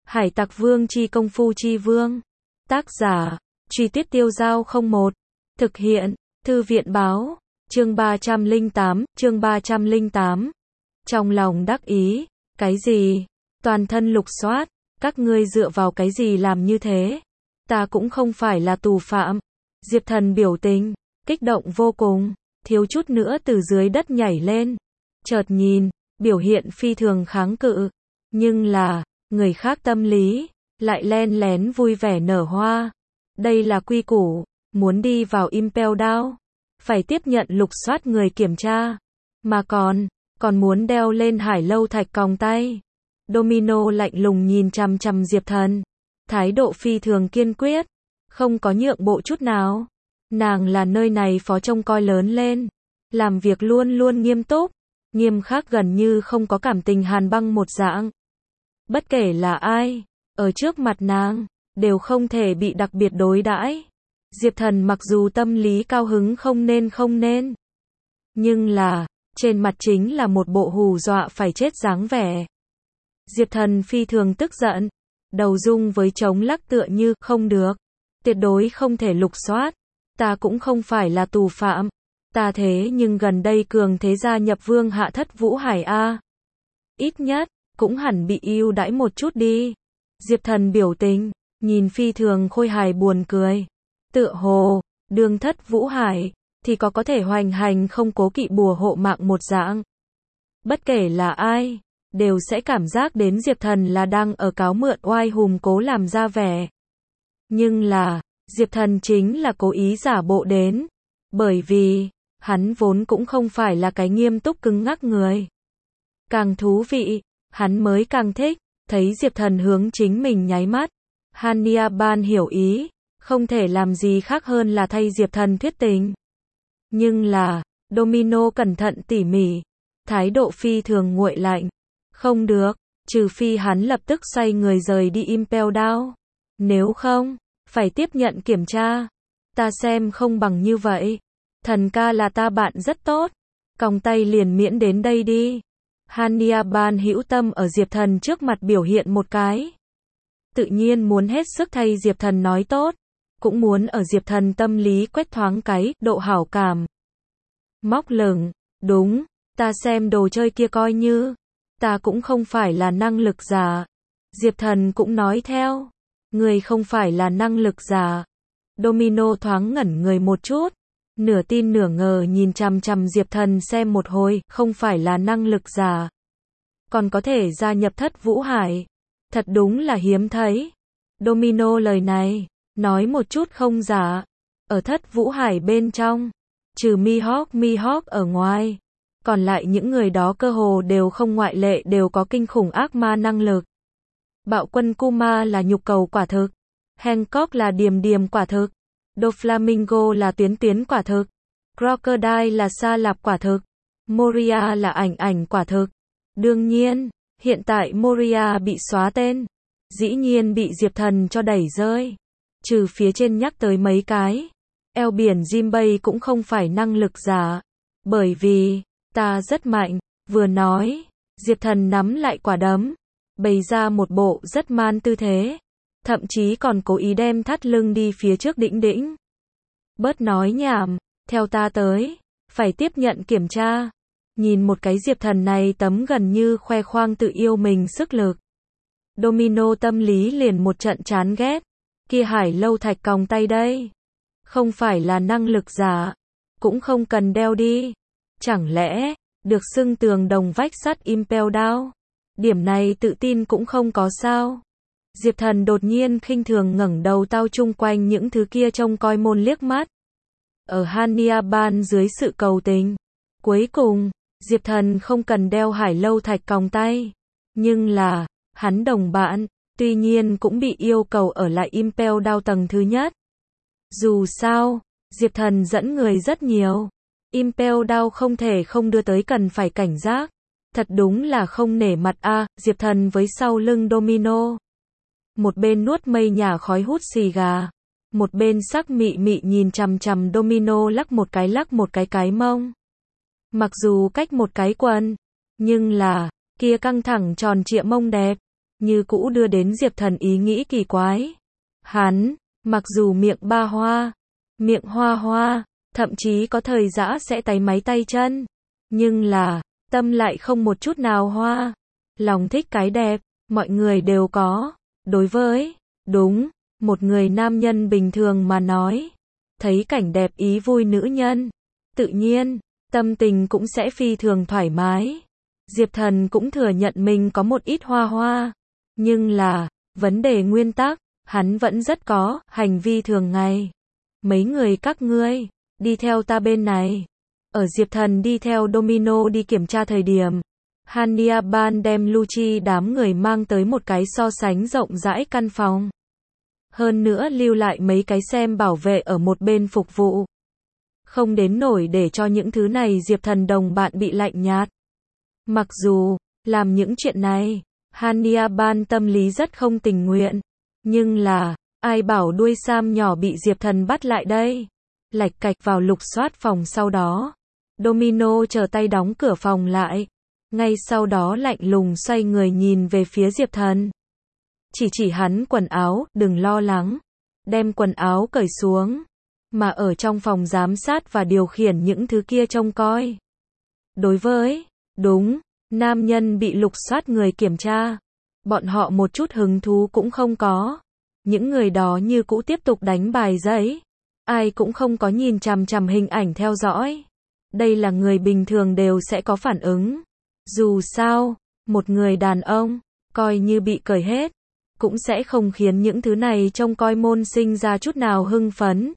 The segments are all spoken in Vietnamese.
Hải Tặc Vương chi công phu chi vương. Tác giả, Truy Tuyết Tiêu Giao 01. Thực hiện, Thư viện báo, chương 308. Trong lòng đắc ý, cái gì? Toàn thân lục soát, các ngươi dựa vào cái gì làm như thế? Ta cũng không phải là tù phạm. Diệp Thần biểu tình, kích động vô cùng, thiếu chút nữa từ dưới đất nhảy lên. Chợt nhìn, biểu hiện phi thường kháng cự. Nhưng là, người khác tâm lý, lại len lén vui vẻ nở hoa. Đây là quy củ, muốn đi vào Impel Down, phải tiếp nhận lục soát người kiểm tra. Mà còn muốn đeo lên hải lâu thạch còng tay. Domino lạnh lùng nhìn chằm chằm Diệp Thần. Thái độ phi thường kiên quyết, không có nhượng bộ chút nào. Nàng là nơi này phó trông coi lớn lên. Làm việc luôn luôn nghiêm túc, nghiêm khắc gần như không có cảm tình hàn băng một dạng. Bất kể là ai, ở trước mặt nàng, đều không thể bị đặc biệt đối đãi. Diệp Thần mặc dù tâm lý cao hứng không nên. Nhưng là, trên mặt chính là một bộ hù dọa phải chết dáng vẻ. Diệp Thần phi thường tức giận, đầu rung với chống lắc tựa như không được. Tuyệt đối không thể lục soát. Ta cũng không phải là tù phạm. Ta thế nhưng gần đây cường thế gia nhập Vương Hạ Thất Vũ Hải A. Ít nhất, cũng hẳn bị ưu đãi một chút đi. Diệp Thần biểu tình, nhìn phi thường khôi hài buồn cười. Tựa hồ, Đường Thất Vũ Hải, thì có thể hoành hành không cố kỵ bùa hộ mạng một dạng. Bất kể là ai, đều sẽ cảm giác đến Diệp Thần là đang ở cáo mượn oai hùng cố làm ra vẻ. Nhưng là, Diệp Thần chính là cố ý giả bộ đến. Bởi vì, hắn vốn cũng không phải là cái nghiêm túc cứng ngắc người. Càng thú vị, hắn mới càng thích, thấy Diệp Thần hướng chính mình nháy mắt. Hania Ban hiểu ý, không thể làm gì khác hơn là thay Diệp Thần thuyết tình. Nhưng là, Domino cẩn thận tỉ mỉ, thái độ phi thường nguội lạnh. Không được, trừ phi hắn lập tức xoay người rời đi Impel Down. Nếu không, phải tiếp nhận kiểm tra. Ta xem không bằng như vậy. Thần ca là ta bạn rất tốt. Còng tay liền miễn đến đây đi. Hania Ban hữu tâm ở Diệp Thần trước mặt biểu hiện một cái. Tự nhiên muốn hết sức thay Diệp Thần nói tốt. Cũng muốn ở Diệp Thần tâm lý quét thoáng cái độ hảo cảm. Móc lửng, đúng, ta xem đồ chơi kia coi như. Ta cũng không phải là năng lực giả. Diệp Thần cũng nói theo. Người không phải là năng lực giả. Domino thoáng ngẩn người một chút. Nửa tin nửa ngờ nhìn chằm chằm Diệp Thần xem một hồi, không phải là năng lực giả. Còn có thể gia nhập Thất Vũ Hải. Thật đúng là hiếm thấy. Domino lời này, nói một chút không giả. Ở Thất Vũ Hải bên trong, trừ Mihawk ở ngoài, còn lại những người đó cơ hồ đều không ngoại lệ đều có kinh khủng ác ma năng lực. Bạo quân Kuma là nhục cầu quả thực. Hancock là điềm quả thực. Doflamingo là tuyến quả thực. Crocodile là sa lạp quả thực. Moria là ảnh quả thực. Đương nhiên, hiện tại Moria bị xóa tên. Dĩ nhiên bị Diệp Thần cho đẩy rơi. Trừ phía trên nhắc tới mấy cái. Eo biển Jimbei cũng không phải năng lực giả. Bởi vì, ta rất mạnh. Vừa nói, Diệp Thần nắm lại quả đấm. Bày ra một bộ rất man tư thế. Thậm chí còn cố ý đem thắt lưng đi phía trước đĩnh. Bớt nói nhảm, theo ta tới, phải tiếp nhận kiểm tra. Nhìn một cái Diệp Thần này tấm gần như khoe khoang tự yêu mình sức lực. Domino tâm lý liền một trận chán ghét. Kia hải lâu thạch còng tay đây. Không phải là năng lực giả. Cũng không cần đeo đi. Chẳng lẽ, được xưng tường đồng vách sắt Impel Down. Điểm này tự tin cũng không có sao. Diệp Thần đột nhiên khinh thường ngẩng đầu tao chung quanh những thứ kia trông coi môn liếc mắt. Ở Hania Ban dưới sự cầu tình. Cuối cùng, Diệp Thần không cần đeo hải lâu thạch còng tay. Nhưng là, hắn đồng bạn, tuy nhiên cũng bị yêu cầu ở lại Impel Down tầng thứ nhất. Dù sao, Diệp Thần dẫn người rất nhiều. Impel Down không thể không đưa tới cần phải cảnh giác. Thật đúng là không nể mặt a. Diệp Thần với sau lưng Domino. Một bên nuốt mây nhà khói hút xì gà. Một bên sắc mị nhìn chằm chằm Domino lắc một cái mông. Mặc dù cách một cái quần. Nhưng là, kia căng thẳng tròn trịa mông đẹp. như cũ đưa đến Diệp Thần ý nghĩ kỳ quái. Hắn, mặc dù miệng ba hoa, miệng hoa hoa, thậm chí có thời dã sẽ táy máy tay chân, nhưng là, tâm lại không một chút nào hoa. Lòng thích cái đẹp, mọi người đều có. Đối với, đúng, một người nam nhân bình thường mà nói, thấy cảnh đẹp ý vui nữ nhân, tự nhiên, tâm tình cũng sẽ phi thường thoải mái. Diệp Thần cũng thừa nhận mình có một ít hoa hoa, nhưng là, vấn đề nguyên tắc, hắn vẫn rất có, hành vi thường ngày. Mấy người các ngươi, đi theo ta bên này. Ở Diệp Thần đi theo Domino đi kiểm tra thời điểm, Hannibal đem Lucci đám người mang tới một cái so sánh rộng rãi căn phòng. Hơn nữa lưu lại mấy cái xem bảo vệ ở một bên phục vụ. Không đến nổi để cho những thứ này Diệp Thần đồng bạn bị lạnh nhạt. Mặc dù, làm những chuyện này, Hannibal tâm lý rất không tình nguyện. Nhưng là, ai bảo đuôi Sam nhỏ bị Diệp Thần bắt lại đây. Lạch cạch vào lục soát phòng sau đó. Domino chờ tay đóng cửa phòng lại. Ngay sau đó lạnh lùng xoay người nhìn về phía Diệp Thần. Chỉ hắn quần áo, đừng lo lắng. Đem quần áo cởi xuống. Mà ở trong phòng giám sát và điều khiển những thứ kia trông coi. Đối với, đúng, nam nhân bị lục soát người kiểm tra. Bọn họ một chút hứng thú cũng không có. Những người đó như cũ tiếp tục đánh bài giấy. Ai cũng không có nhìn chằm chằm hình ảnh theo dõi. Đây là người bình thường đều sẽ có phản ứng. Dù sao, một người đàn ông, coi như bị cởi hết, cũng sẽ không khiến những thứ này trông coi môn sinh ra chút nào hưng phấn.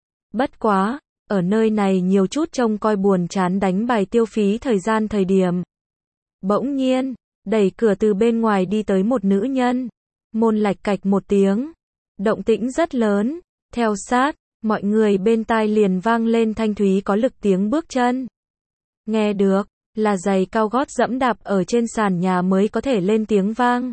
Bất quá, ở nơi này nhiều chút trông coi buồn chán đánh bài tiêu phí thời gian thời điểm. Bỗng nhiên, đẩy cửa từ bên ngoài đi tới một nữ nhân. Môn lạch cạch một tiếng. Động tĩnh rất lớn. Theo sát, mọi người bên tai liền vang lên thanh thúy có lực tiếng bước chân. Nghe được, là giày cao gót dẫm đạp ở trên sàn nhà mới có thể lên tiếng vang.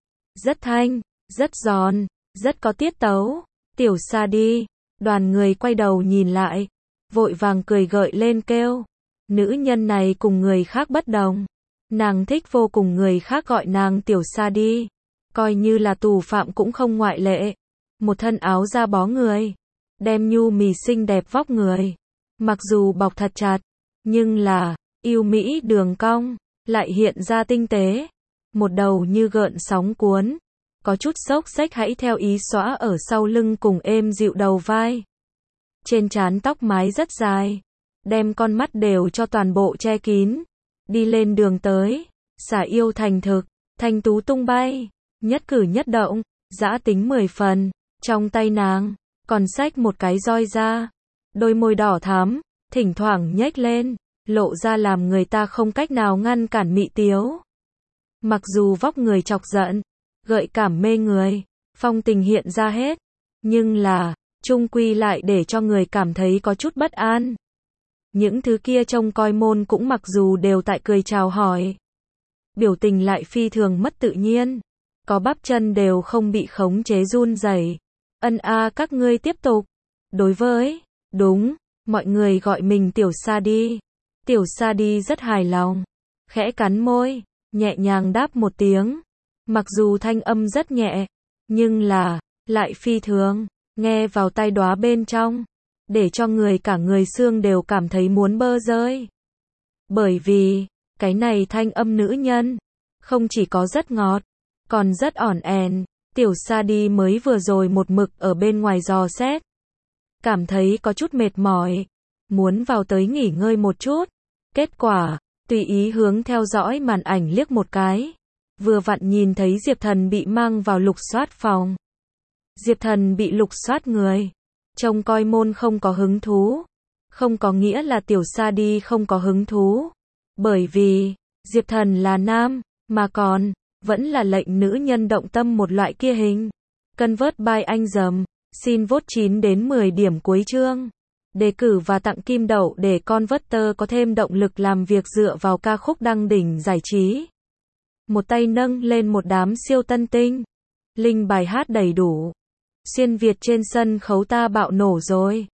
Rất thanh, rất giòn, rất có tiết tấu. Tiểu Sa đi. Đoàn người quay đầu nhìn lại, vội vàng cười gợi lên kêu. Nữ nhân này cùng người khác bất đồng. Nàng thích vô cùng người khác gọi nàng Tiểu Sa đi. Coi như là tù phạm cũng không ngoại lệ. Một thân áo da bó người. Đem nhu mì xinh đẹp vóc người. Mặc dù bọc thật chặt, nhưng là, yêu mỹ đường cong, lại hiện ra tinh tế. Một đầu như gợn sóng cuốn. Có chút xốc xếch hãy theo ý xõa ở sau lưng cùng êm dịu đầu vai. Trên trán tóc mái rất dài. Đem con mắt đều cho toàn bộ che kín. Đi lên đường tới. Xả yêu thành thực. Thanh tú tung bay. Nhất cử nhất động. Dã tính 10 phần. Trong tay nàng. Còn xách một cái roi ra. Đôi môi đỏ thắm. Thỉnh thoảng nhếch lên. Lộ ra làm người ta không cách nào ngăn cản mị tiếu. Mặc dù vóc người chọc giận. Gợi cảm mê người. Phong tình hiện ra hết. Nhưng là, chung quy lại để cho người cảm thấy có chút bất an. Những thứ kia trông coi môn cũng mặc dù đều tại cười chào hỏi. Biểu tình lại phi thường mất tự nhiên. Có bắp chân đều không bị khống chế run rẩy. Ân a các ngươi tiếp tục. Đối với, đúng, mọi người gọi mình Tiểu Sa đi. Tiểu Sa đi rất hài lòng. Khẽ cắn môi, nhẹ nhàng đáp một tiếng. Mặc dù thanh âm rất nhẹ, nhưng là, lại phi thường, nghe vào tai đóa bên trong, để cho người cả người xương đều cảm thấy muốn bơ rơi. Bởi vì, cái này thanh âm nữ nhân, không chỉ có rất ngọt, còn rất ỏn ẻn. Tiểu Sa đi mới vừa rồi một mực ở bên ngoài dò xét. Cảm thấy có chút mệt mỏi, muốn vào tới nghỉ ngơi một chút. Kết quả, tùy ý hướng theo dõi màn ảnh liếc một cái. Vừa vặn nhìn thấy Diệp Thần bị mang vào lục soát phòng. Diệp Thần bị lục soát người. Trông coi môn không có hứng thú. Không có nghĩa là Tiểu Sa đi không có hứng thú. Bởi vì, Diệp Thần là nam, mà còn, vẫn là lệnh nữ nhân động tâm một loại kia hình. Convert by anh dầm. Xin vote 9 đến 10 điểm cuối chương. Đề cử và tặng kim đậu để Converter có thêm động lực làm việc dựa vào ca khúc đăng đỉnh giải trí. Một tay nâng lên một đám siêu tân tinh. Link bài hát đầy đủ. Xuyên Việt trên sân khấu ta bạo nổ rồi.